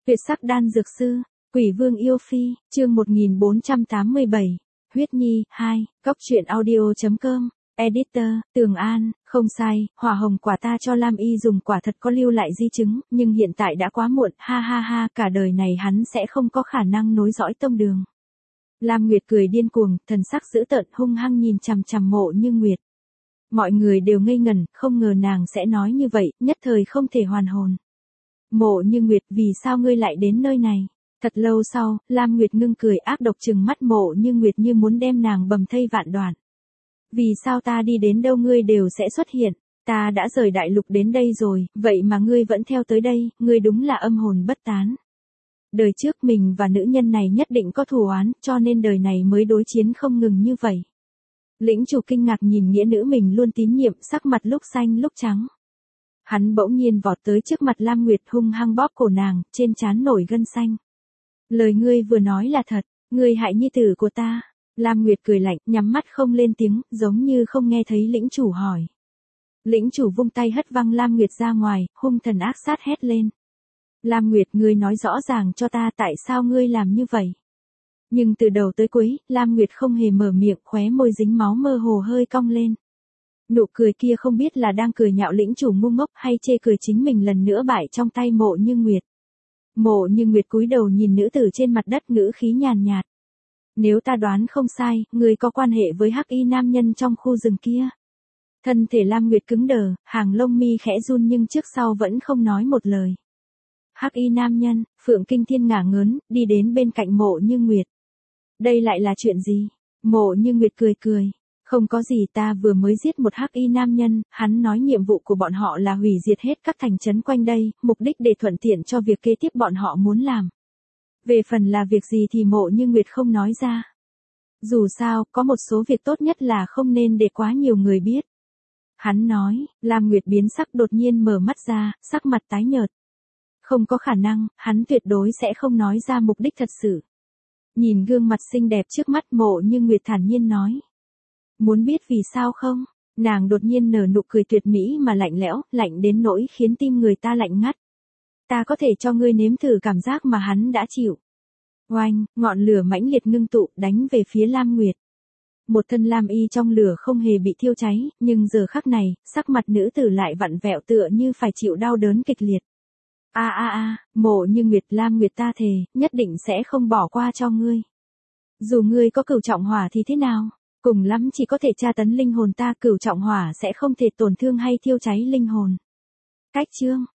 Tuyệt sắc đan dược sư, Quỷ Vương yêu phi, chương 1487, Huyết Nhi, 2, Cóc truyện audio.com, Editor, Tường An, không sai, hỏa hồng quả ta cho Lam Y dùng quả thật có lưu lại di chứng, nhưng hiện tại đã quá muộn, ha ha ha, cả đời này hắn sẽ không có khả năng nối dõi tông đường. Lam Nguyệt cười điên cuồng, thần sắc dữ tợn hung hăng nhìn chằm chằm Mộ Như Nguyệt. Mọi người đều ngây ngẩn, không ngờ nàng sẽ nói như vậy, nhất thời không thể hoàn hồn. Mộ Như Nguyệt, vì sao ngươi lại đến nơi này? Thật lâu sau, Lam Nguyệt ngưng cười ác độc trừng mắt Mộ Như Nguyệt như muốn đem nàng bầm thây vạn đoạn. Vì sao ta đi đến đâu ngươi đều sẽ xuất hiện? Ta đã rời đại lục đến đây rồi, vậy mà ngươi vẫn theo tới đây, ngươi đúng là âm hồn bất tán. Đời trước mình và nữ nhân này nhất định có thù oán, cho nên đời này mới đối chiến không ngừng như vậy. Lĩnh chủ kinh ngạc nhìn nghĩa nữ mình luôn tín nhiệm, sắc mặt lúc xanh lúc trắng. Hắn bỗng nhiên vọt tới trước mặt Lam Nguyệt hung hăng bóp cổ nàng, trên trán nổi gân xanh. Lời ngươi vừa nói là thật, ngươi hại nhi tử của ta. Lam Nguyệt cười lạnh, nhắm mắt không lên tiếng, giống như không nghe thấy lĩnh chủ hỏi. Lĩnh chủ vung tay hất văng Lam Nguyệt ra ngoài, hung thần ác sát hét lên. Lam Nguyệt, ngươi nói rõ ràng cho ta tại sao ngươi làm như vậy. Nhưng từ đầu tới cuối, Lam Nguyệt không hề mở miệng, khóe môi dính máu mơ hồ hơi cong lên. Nụ cười kia không biết là đang cười nhạo lĩnh chủ ngu ngốc hay chê cười chính mình lần nữa bại trong tay Mộ Như Nguyệt. Mộ Như Nguyệt cúi đầu nhìn nữ tử trên mặt đất, ngữ khí nhàn nhạt. Nếu ta đoán không sai, người có quan hệ với hắc y nam nhân trong khu rừng kia. Thân thể Lam Nguyệt cứng đờ, hàng lông mi khẽ run nhưng trước sau vẫn không nói một lời. Hắc y nam nhân, Phượng Kinh Thiên ngả ngớn, đi đến bên cạnh Mộ Như Nguyệt. Đây lại là chuyện gì? Mộ Như Nguyệt cười cười. Không có gì, ta vừa mới giết một hắc y nam nhân, hắn nói nhiệm vụ của bọn họ là hủy diệt hết các thành trấn quanh đây, mục đích để thuận tiện cho việc kế tiếp bọn họ muốn làm. Về phần là việc gì thì Mộ Như Nguyệt không nói ra. Dù sao, có một số việc tốt nhất là không nên để quá nhiều người biết. Hắn nói, Lam Nguyệt biến sắc đột nhiên mở mắt ra, sắc mặt tái nhợt. Không có khả năng, hắn tuyệt đối sẽ không nói ra mục đích thật sự. Nhìn gương mặt xinh đẹp trước mắt Mộ Như Nguyệt thản nhiên nói. Muốn biết vì sao không? Nàng đột nhiên nở nụ cười tuyệt mỹ mà lạnh lẽo, lạnh đến nỗi khiến tim người ta lạnh ngắt. Ta có thể cho ngươi nếm thử cảm giác mà hắn đã chịu. Oanh, ngọn lửa mãnh liệt ngưng tụ đánh về phía Lam Nguyệt. Một thân lam y trong lửa không hề bị thiêu cháy, nhưng giờ khắc này, sắc mặt nữ tử lại vặn vẹo tựa như phải chịu đau đớn kịch liệt. Mộ Như Nguyệt, Lam Nguyệt ta thề, nhất định sẽ không bỏ qua cho ngươi. Dù ngươi có cửu trọng hỏa thì thế nào? Cùng lắm chỉ có thể tra tấn linh hồn ta, cửu trọng hỏa sẽ không thể tổn thương hay thiêu cháy linh hồn. Cách chương